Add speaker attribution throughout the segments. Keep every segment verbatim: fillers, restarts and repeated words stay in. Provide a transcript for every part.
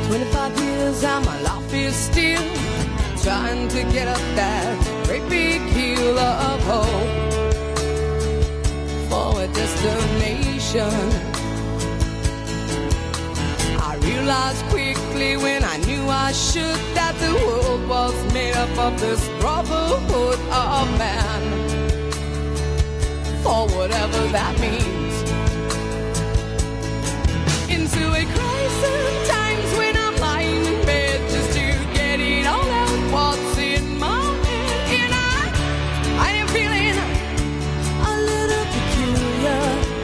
Speaker 1: twenty-five years and my life is still trying to get up that great big hill of hope for a destination. I realized quickly when I knew I should that the world was made up of this brotherhood of man, for whatever that means. Into a crisis times when I'm lying in bed just to get it all out what's in my head. And I, I am feeling a little peculiar.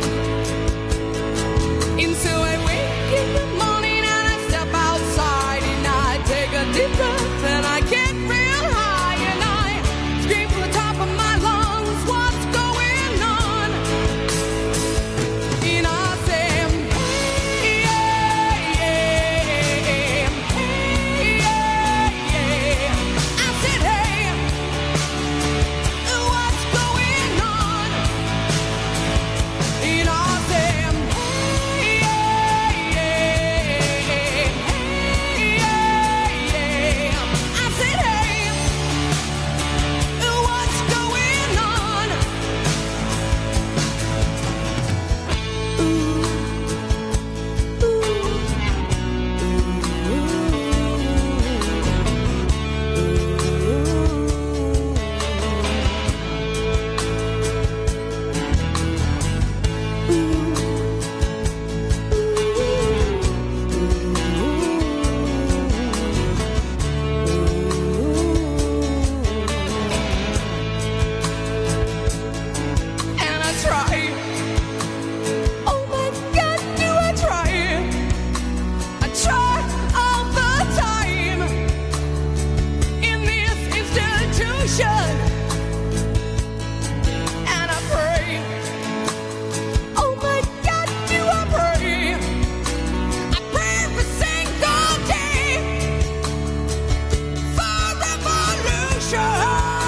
Speaker 1: Into a wake in the morning and I step outside and I take a deep breath and I get real high and I scream from the top of my lungs, what's going on? And I say, hey, yeah, yeah, hey, yeah, yeah. I said, hey, what's going on? And I say, hey, yeah, yeah, hey, yeah, yeah. I said, hey, what's going on? And I try. Oh my God, do I try? I try all the time in this institution. And I pray. Oh my God, do I pray? I pray every single day for revolution.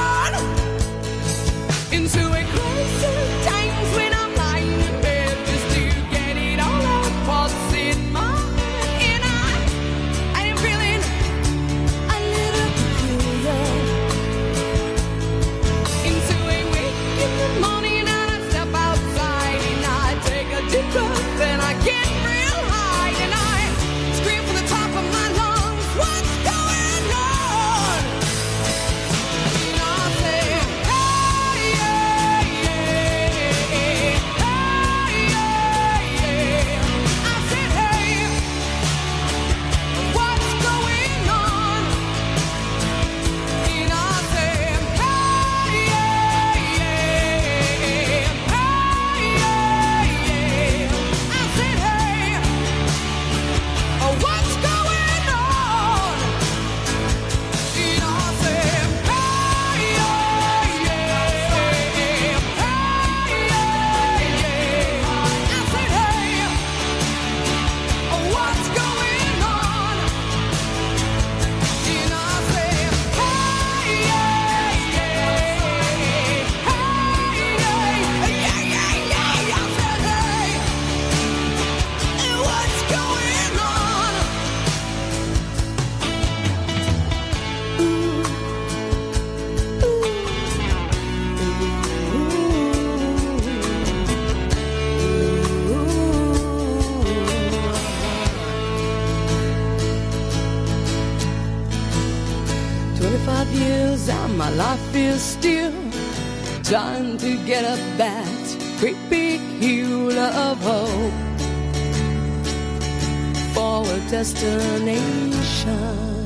Speaker 1: Into a crisis times when I'm lying in bed just to get it all out what's in my head. And I, I am feeling a little peculiar. Into a wake in the morning and I step outside and I take a deep breath and I get real high and I scream from the top of my lungs, what's going on? And I say, hey, yeah, yeah, hey, yeah, yeah. I said, hey, what's going on? And I say, hey, yeah, yeah, hey, yeah, yeah. I said, hey, what's going on? And I said, hey, yeah, yeah, hey, yeah, yeah. I said, hey, what's going on? And I said, hey, yeah, yeah, hey, yeah, yeah, yeah. I said, hey, what's going on? Twenty-five years and my life is still trying to get up that great big hill of hope for a destination.